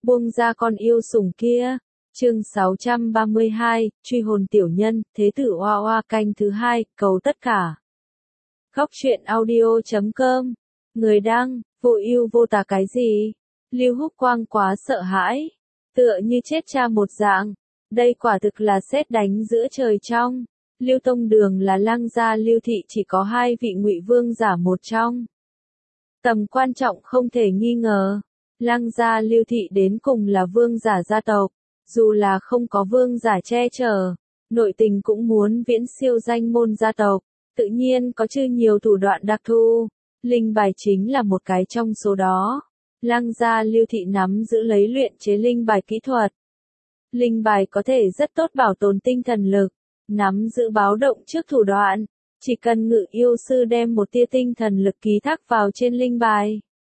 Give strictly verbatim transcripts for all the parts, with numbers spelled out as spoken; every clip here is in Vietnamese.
buông ra con yêu sủng kia. Chương sáu trăm ba mươi hai, truy hồn tiểu nhân, thế tử oa oa canh thứ hai, cầu tất cả. Góc truyện audio chấm com. Người đăng, vô ưu vô tà cái gì? Lưu Húc Quang quá sợ hãi, tựa như chết cha một dạng. Đây quả thực là sét đánh giữa trời trong. Lưu Tông Đường là Lăng gia Lưu thị chỉ có hai vị ngụy vương giả một trong. Tầm quan trọng không thể nghi ngờ. Lăng gia Lưu thị đến cùng là vương giả gia tộc, dù là không có vương giả che chở, nội tình cũng muốn viễn siêu danh môn gia tộc, tự nhiên có chư nhiều thủ đoạn đặc thù. Linh bài chính là một cái trong số đó. Lăng gia Lưu thị nắm giữ lấy luyện chế linh bài kỹ thuật. Linh bài có thể rất tốt bảo tồn tinh thần lực, nắm giữ báo động trước thủ đoạn, chỉ cần ngự yêu sư đem một tia tinh thần lực ký thác vào trên linh bài.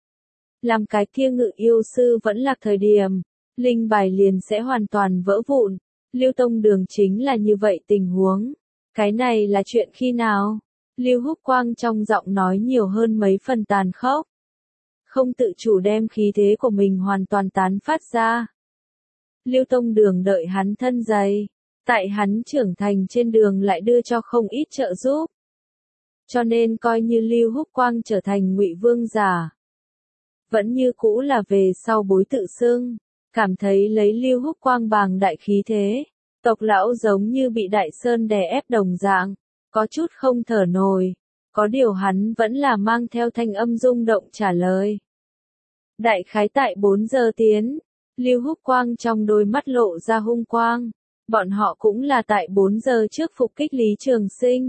Làm cái kia ngự yêu sư vẫn lạc thời điểm, linh bài liền sẽ hoàn toàn vỡ vụn. Lưu Tông Đường chính là như vậy tình huống. Cái này là chuyện khi nào? Lưu Húc Quang trong giọng nói nhiều hơn mấy phần tàn khốc. Không tự chủ đem khí thế của mình hoàn toàn tán phát ra. Lưu Tông Đường đợi hắn thân dày, tại hắn trưởng thành trên đường lại đưa cho không ít trợ giúp. Cho nên coi như Lưu Húc Quang trở thành ngụy vương giả, vẫn như cũ là về sau bối tự xưng, cảm thấy lấy Lưu Húc Quang bàng đại khí thế, tộc lão giống như bị đại sơn đè ép đồng dạng, có chút không thở nổi, có điều hắn vẫn là mang theo thanh âm rung động trả lời. Đại khái tại bốn giờ tiến, Lưu Húc Quang trong đôi mắt lộ ra hung quang, bọn họ cũng là tại bốn giờ trước phục kích Lý Trường Sinh.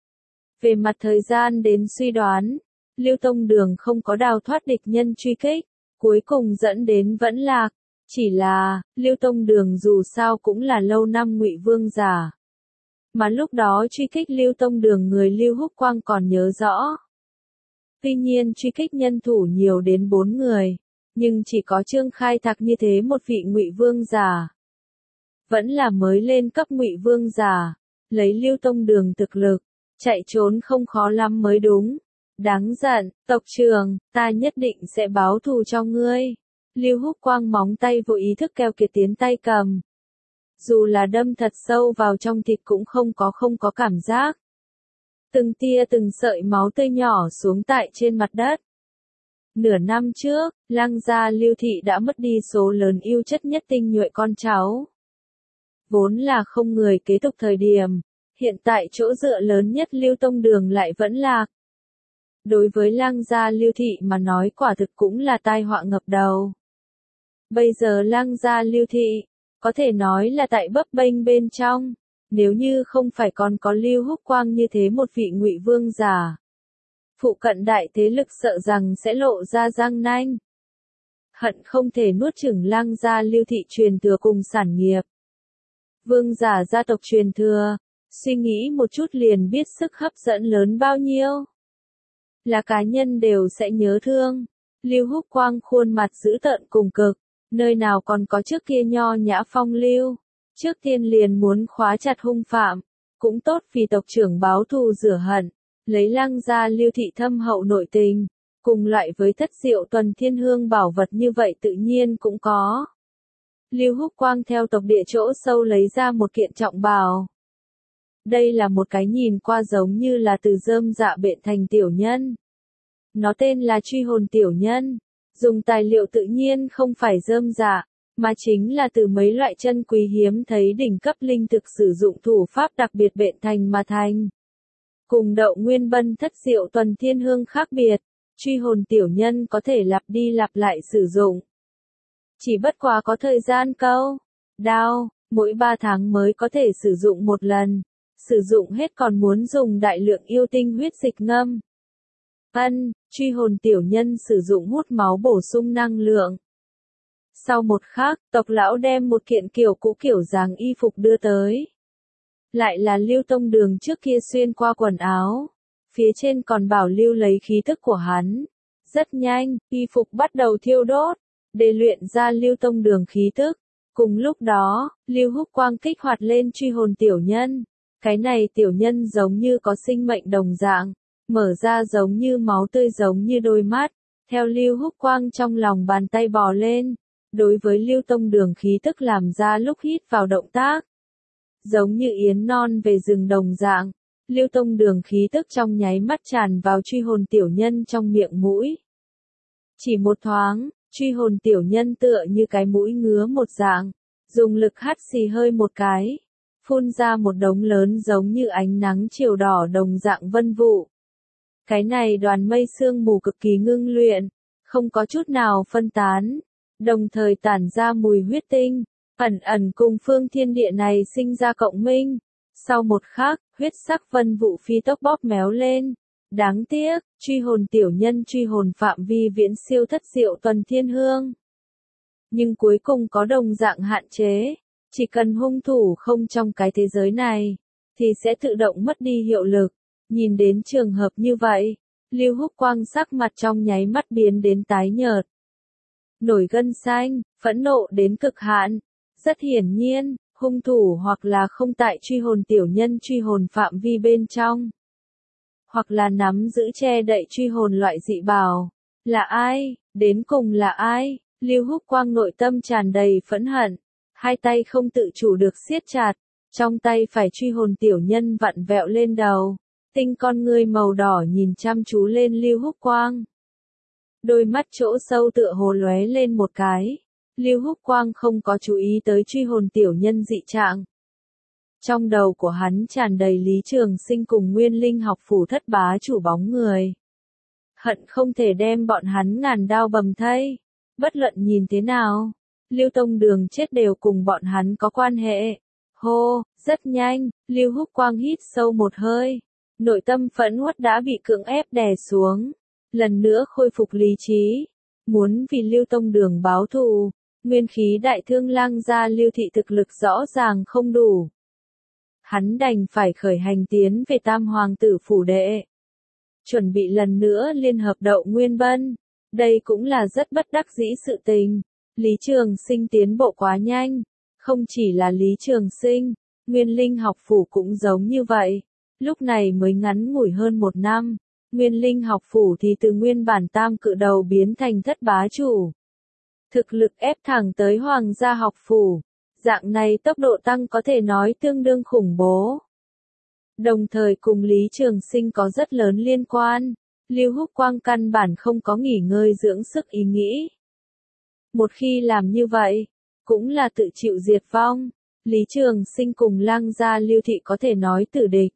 Về mặt thời gian đến suy đoán, Lưu Tông Đường không có đào thoát địch nhân truy kích, cuối cùng dẫn đến vẫn lạc. Chỉ là, Lưu Tông Đường dù sao cũng là lâu năm ngụy vương giả. Mà lúc đó truy kích Lưu Tông Đường người Lưu Húc Quang còn nhớ rõ. Tuy nhiên truy kích nhân thủ nhiều đến bốn người, nhưng chỉ có Trương Khai Thạc như thế một vị ngụy vương giả. Vẫn là mới lên cấp ngụy vương giả, lấy Lưu Tông Đường thực lực, chạy trốn không khó lắm mới đúng. Đáng giận, tộc trưởng, ta nhất định sẽ báo thù cho ngươi. Lưu Húc Quang móng tay vô ý thức keo kiệt tiến tay cầm. Dù là đâm thật sâu vào trong thịt cũng không có không có cảm giác. Từng tia từng sợi máu tươi nhỏ xuống tại trên mặt đất. Nửa năm trước, Lăng gia Lưu thị đã mất đi số lớn yêu chất nhất tinh nhuệ con cháu. Vốn là không người kế tục thời điểm, hiện tại chỗ dựa lớn nhất Lưu Tông Đường lại vẫn lạc. Đối với Lăng gia Lưu thị mà nói quả thực cũng là tai họa ngập đầu. Bây giờ Lăng gia Lưu thị, có thể nói là tại bấp bênh bên trong, nếu như không phải còn có Lưu Húc Quang như thế một vị ngụy vương giả. Phụ cận đại thế lực sợ rằng sẽ lộ ra răng nanh. Hận không thể nuốt chửng Lăng gia Lưu thị truyền thừa cùng sản nghiệp. Vương giả gia tộc truyền thừa, suy nghĩ một chút liền biết sức hấp dẫn lớn bao nhiêu. Là cá nhân đều sẽ nhớ thương. Lưu Húc Quang khuôn mặt dữ tợn cùng cực, nơi nào còn có trước kia nho nhã phong lưu. Trước tiên liền muốn khóa chặt hung phạm, cũng tốt vì tộc trưởng báo thù rửa hận, lấy Lăng gia Lưu thị thâm hậu nội tình, cùng loại với thất diệu tuần thiên hương bảo vật như vậy tự nhiên cũng có. Lưu Húc Quang theo tộc địa chỗ sâu lấy ra một kiện trọng bào. Đây là một cái nhìn qua giống như là từ rơm dạ bện thành tiểu nhân. Nó tên là truy hồn tiểu nhân, dùng tài liệu tự nhiên không phải rơm dạ, mà chính là từ mấy loại chân quý hiếm thấy đỉnh cấp linh thực sử dụng thủ pháp đặc biệt bện thành mà thành. Cùng đậu nguyên bân thất diệu tuần thiên hương khác biệt, truy hồn tiểu nhân có thể lặp đi lặp lại sử dụng. Chỉ bất quá có thời gian câu, đao, mỗi ba tháng mới có thể sử dụng một lần, sử dụng hết còn muốn dùng đại lượng yêu tinh huyết dịch ngâm. Ân, truy hồn tiểu nhân sử dụng hút máu bổ sung năng lượng. Sau một khắc, tộc lão đem một kiện kiểu cũ kiểu dáng y phục đưa tới. Lại là Lưu Tông Đường trước kia xuyên qua quần áo. Phía trên còn bảo lưu lấy khí tức của hắn. Rất nhanh, y phục bắt đầu thiêu đốt, để luyện ra Lưu Tông Đường khí tức. Cùng lúc đó, Lưu Húc Quang kích hoạt lên truy hồn tiểu nhân. Cái này tiểu nhân giống như có sinh mệnh đồng dạng, mở ra giống như máu tươi giống như đôi mắt, theo Lưu Húc Quang trong lòng bàn tay bò lên, đối với Lưu Tông Đường khí tức làm ra lúc hít vào động tác. Giống như yến non về rừng đồng dạng, Lưu Tông Đường khí tức trong nháy mắt tràn vào truy hồn tiểu nhân trong miệng mũi. Chỉ một thoáng, truy hồn tiểu nhân tựa như cái mũi ngứa một dạng, dùng lực hắt xì hơi một cái, phun ra một đống lớn giống như ánh nắng chiều đỏ đồng dạng vân vụ. Cái này đoàn mây sương mù cực kỳ ngưng luyện, không có chút nào phân tán, đồng thời tản ra mùi huyết tinh, ẩn ẩn cùng phương thiên địa này sinh ra cộng minh. Sau một khắc, huyết sắc vân vụ phi tốc bóp méo lên. Đáng tiếc, truy hồn tiểu nhân truy hồn phạm vi viễn siêu thất diệu tuần thiên hương. Nhưng cuối cùng có đồng dạng hạn chế, chỉ cần hung thủ không trong cái thế giới này, thì sẽ tự động mất đi hiệu lực. Nhìn đến trường hợp như vậy, Lưu Húc Quang sắc mặt trong nháy mắt biến đến tái nhợt. Nổi gân xanh, phẫn nộ đến cực hạn. Rất hiển nhiên, hung thủ hoặc là không tại truy hồn tiểu nhân truy hồn phạm vi bên trong, hoặc là nắm giữ che đậy truy hồn loại dị bảo. Là ai? Đến cùng là ai? Lưu Húc Quang nội tâm tràn đầy phẫn hận, hai tay không tự chủ được siết chặt, trong tay phải truy hồn tiểu nhân vặn vẹo lên đầu, tinh con ngươi màu đỏ nhìn chăm chú lên Lưu Húc Quang. Đôi mắt chỗ sâu tựa hồ lóe lên một cái, Lưu Húc Quang không có chú ý tới truy hồn tiểu nhân dị trạng. Trong đầu của hắn tràn đầy Lý Trường Sinh cùng Nguyên Linh học phủ thất bá chủ bóng người. Hận không thể đem bọn hắn ngàn đao bầm thây. Bất luận nhìn thế nào, Lưu Tông Đường chết đều cùng bọn hắn có quan hệ. Hô, rất nhanh, Lưu Húc Quang hít sâu một hơi. Nội tâm phẫn uất đã bị cưỡng ép đè xuống. Lần nữa khôi phục lý trí. Muốn vì Lưu Tông Đường báo thù. Nguyên khí đại thương lang gia Lưu thị thực lực rõ ràng không đủ. Hắn đành phải khởi hành tiến về Tam Hoàng tử phủ đệ. Chuẩn bị lần nữa liên hợp Đậu Nguyên Bân. Đây cũng là rất bất đắc dĩ sự tình. Lý Trường Sinh tiến bộ quá nhanh. Không chỉ là Lý Trường Sinh, Nguyên Linh học phủ cũng giống như vậy. Lúc này mới ngắn ngủi hơn một năm. Nguyên Linh học phủ thì từ nguyên bản tam cự đầu biến thành thất bá chủ. Thực lực ép thẳng tới Hoàng gia học phủ. Dạng này tốc độ tăng có thể nói tương đương khủng bố. Đồng thời cùng Lý Trường Sinh có rất lớn liên quan. Lưu Húc Quang căn bản không có nghỉ ngơi dưỡng sức ý nghĩ. Một khi làm như vậy, cũng là tự chịu diệt vong. Lý Trường Sinh cùng Lăng gia Lưu thị có thể nói tử địch.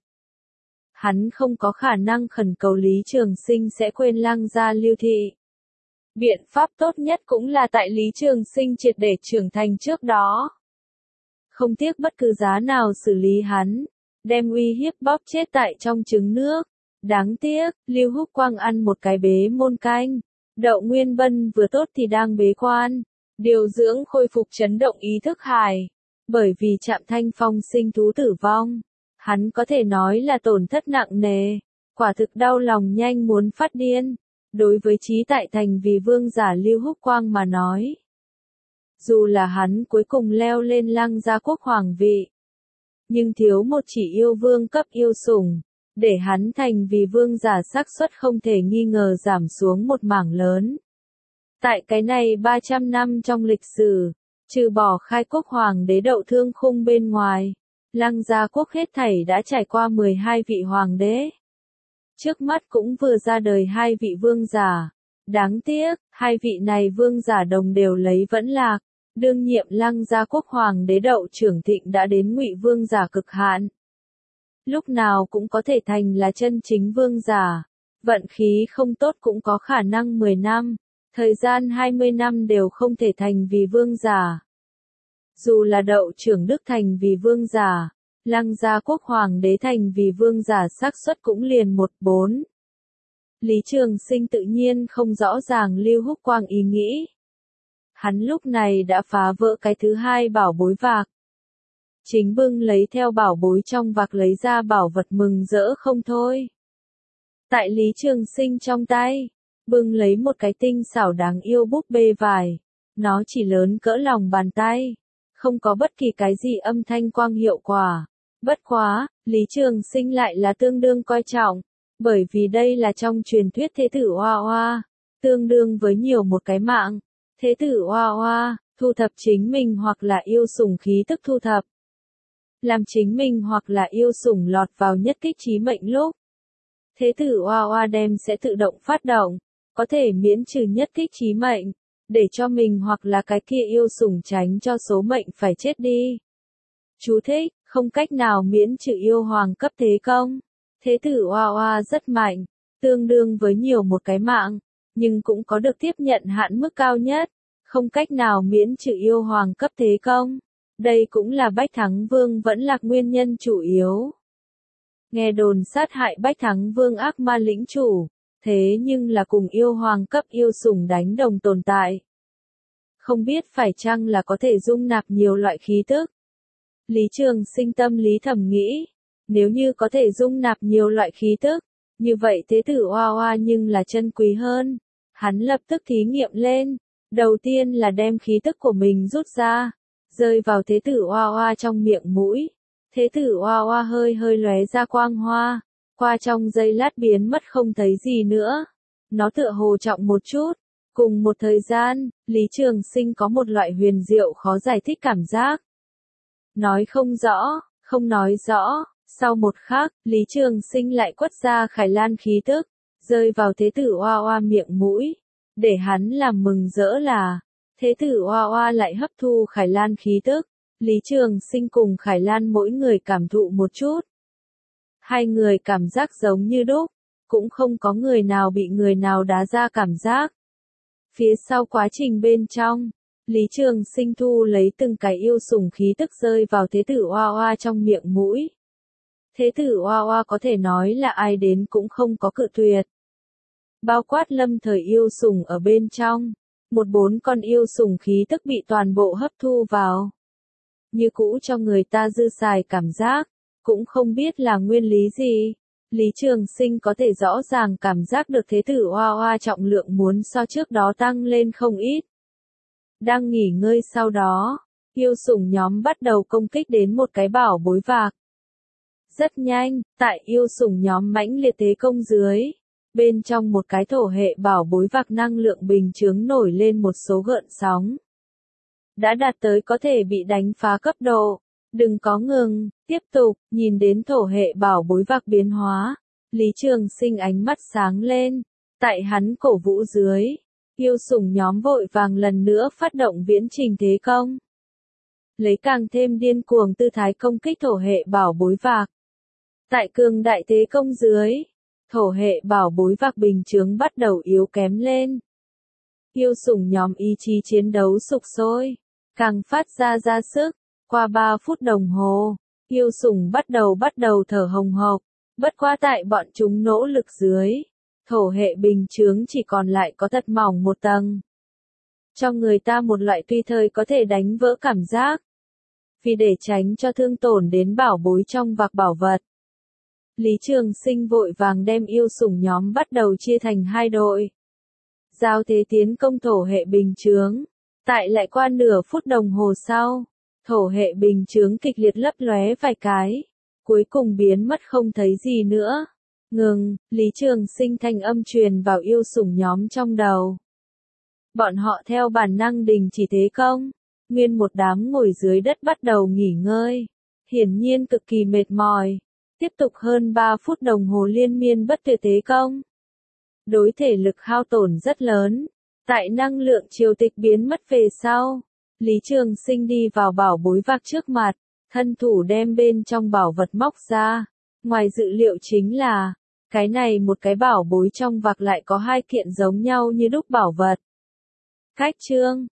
Hắn không có khả năng khẩn cầu Lý Trường Sinh sẽ quên Lăng gia Lưu thị. Biện pháp tốt nhất cũng là tại Lý Trường Sinh triệt để trưởng thành trước đó. Không tiếc bất cứ giá nào xử lý hắn, đem uy hiếp bóp chết tại trong trứng nước. Đáng tiếc, Lưu Húc Quang ăn một cái bế môn canh. Đậu Nguyên Bân vừa tốt thì đang bế quan, điều dưỡng khôi phục chấn động ý thức hài. Bởi vì Trạm Thanh Phong sinh thú tử vong, hắn có thể nói là tổn thất nặng nề, quả thực đau lòng nhanh muốn phát điên. Đối với trí tại thành vì vương giả Lưu Húc Quang mà nói, dù là hắn cuối cùng leo lên Lăng gia quốc hoàng vị, nhưng thiếu một chỉ yêu vương cấp yêu sủng, để hắn thành vì vương giả xác suất không thể nghi ngờ giảm xuống một mảng lớn. Tại cái này ba trăm năm trong lịch sử, trừ bỏ khai quốc hoàng đế Đậu Thương Khung bên ngoài, Lăng gia quốc hết thảy đã trải qua mười hai vị hoàng đế. Trước mắt cũng vừa ra đời hai vị vương giả. Đáng tiếc, hai vị này vương giả đồng đều lấy vẫn lạc. Đương nhiệm Lăng gia quốc hoàng đế Đậu Trưởng Thịnh đã đến Ngụy vương giả cực hạn. Lúc nào cũng có thể thành là chân chính vương giả. Vận khí không tốt cũng có khả năng mười năm, thời gian hai mươi năm đều không thể thành vì vương giả. Dù là Đậu Trưởng Đức thành vì vương giả, Lăng gia quốc hoàng đế thành vì vương giả xác suất cũng liền một bốn. Lý Trường Sinh tự nhiên không rõ ràng Lưu Húc Quang ý nghĩ. Hắn lúc này đã phá vỡ cái thứ hai bảo bối vạc. Chính bưng lấy theo bảo bối trong vạc lấy ra bảo vật mừng rỡ không thôi. Tại Lý Trường Sinh trong tay, bưng lấy một cái tinh xảo đáng yêu búp bê vải. Nó chỉ lớn cỡ lòng bàn tay, không có bất kỳ cái gì âm thanh quang hiệu quả. Bất quá, Lý Trường Sinh lại là tương đương coi trọng, bởi vì đây là trong truyền thuyết thế tử Hoa Hoa, tương đương với nhiều một cái mạng. Thế tử Hoa Hoa, thu thập chính mình hoặc là yêu sủng khí tức thu thập. Làm chính mình hoặc là yêu sủng lọt vào nhất kích chí mệnh lúc. Thế tử oa oa đem sẽ tự động phát động, có thể miễn trừ nhất kích chí mệnh, để cho mình hoặc là cái kia yêu sủng tránh cho số mệnh phải chết đi. Chú thích, không cách nào miễn trừ yêu hoàng cấp thế công. Thế tử oa oa rất mạnh, tương đương với nhiều một cái mạng, nhưng cũng có được tiếp nhận hạn mức cao nhất, không cách nào miễn trừ yêu hoàng cấp thế công. Đây cũng là Bách Thắng Vương vẫn là nguyên nhân chủ yếu. Nghe đồn sát hại Bách Thắng Vương ác ma lĩnh chủ, thế nhưng là cùng yêu hoàng cấp yêu sủng đánh đồng tồn tại. Không biết phải chăng là có thể dung nạp nhiều loại khí tức. Lý Trường Sinh tâm lý thầm nghĩ, nếu như có thể dung nạp nhiều loại khí tức, như vậy thế tử oa oa nhưng là chân quý hơn. Hắn lập tức thí nghiệm lên, đầu tiên là đem khí tức của mình rút ra, rơi vào thế tử oa oa trong miệng mũi. Thế tử oa oa hơi hơi lóe ra quang hoa, qua trong giây lát biến mất không thấy gì nữa. Nó tựa hồ trọng một chút. Cùng một thời gian, Lý Trường Sinh có một loại huyền diệu khó giải thích cảm giác. Nói không rõ, không nói rõ, sau một khắc, Lý Trường Sinh lại quất ra Khải Lan khí tức, rơi vào thế tử oa oa miệng mũi. Để hắn làm mừng rỡ là, thế tử oa oa lại hấp thu Khải Lan khí tức. Lý Trường Sinh cùng Khải Lan mỗi người cảm thụ một chút. Hai người cảm giác giống như đúc, cũng không có người nào bị người nào đá ra cảm giác. Phía sau quá trình bên trong, Lý Trường Sinh thu lấy từng cái yêu sủng khí tức rơi vào thế tử oa oa trong miệng mũi. Thế tử oa oa có thể nói là ai đến cũng không có cự tuyệt. Bao quát lâm thời yêu sủng ở bên trong, một bốn con yêu sủng khí tức bị toàn bộ hấp thu vào. Như cũ cho người ta dư xài cảm giác, cũng không biết là nguyên lý gì. Lý Trường Sinh có thể rõ ràng cảm giác được thế tử oa oa trọng lượng muốn so trước đó tăng lên không ít. Đang nghỉ ngơi sau đó, yêu sủng nhóm bắt đầu công kích đến một cái bảo bối vạc. Rất nhanh, tại yêu sủng nhóm mãnh liệt thế công dưới, bên trong một cái thổ hệ bảo bối vạc năng lượng bình chướng nổi lên một số gợn sóng. Đã đạt tới có thể bị đánh phá cấp độ. Đừng có ngừng, tiếp tục, nhìn đến thổ hệ bảo bối vạc biến hóa. Lý Trường Sinh ánh mắt sáng lên. Tại hắn cổ vũ dưới, yêu sủng nhóm vội vàng lần nữa phát động viễn trình thế công. Lấy càng thêm điên cuồng tư thái công kích thổ hệ bảo bối vạc. Tại cường đại thế công dưới, thổ hệ bảo bối vạc bình chướng bắt đầu yếu kém lên. Yêu sủng nhóm ý chí chiến đấu sục sôi, càng phát ra ra sức. Qua ba phút đồng hồ, yêu sủng bắt đầu bắt đầu thở hồng hộc, bất quá tại bọn chúng nỗ lực dưới, thổ hệ bình chướng chỉ còn lại có thật mỏng một tầng. Cho người ta một loại tùy thời có thể đánh vỡ cảm giác. Vì để tránh cho thương tổn đến bảo bối trong vạc bảo vật. Lý Trường Sinh vội vàng đem yêu sủng nhóm bắt đầu chia thành hai đội. Giao thế tiến công thổ hệ bình chướng. Tại lại qua nửa phút đồng hồ sau. Thổ hệ bình chướng kịch liệt lấp lóe vài cái, cuối cùng biến mất không thấy gì nữa. Ngừng, Lý Trường Sinh thanh âm truyền vào yêu sủng nhóm trong đầu. Bọn họ theo bản năng đình chỉ thế công, nguyên một đám ngồi dưới đất bắt đầu nghỉ ngơi, hiển nhiên cực kỳ mệt mỏi, tiếp tục hơn ba phút đồng hồ liên miên bất tuyệt thế công. Đối thể lực hao tổn rất lớn, tại năng lượng triều tịch biến mất về sau. Lý Trường Sinh đi vào bảo bối vạc trước mặt, thân thủ đem bên trong bảo vật móc ra. Ngoài dự liệu chính là, cái này một cái bảo bối trong vạc lại có hai kiện giống nhau như đúc bảo vật. Cách chương,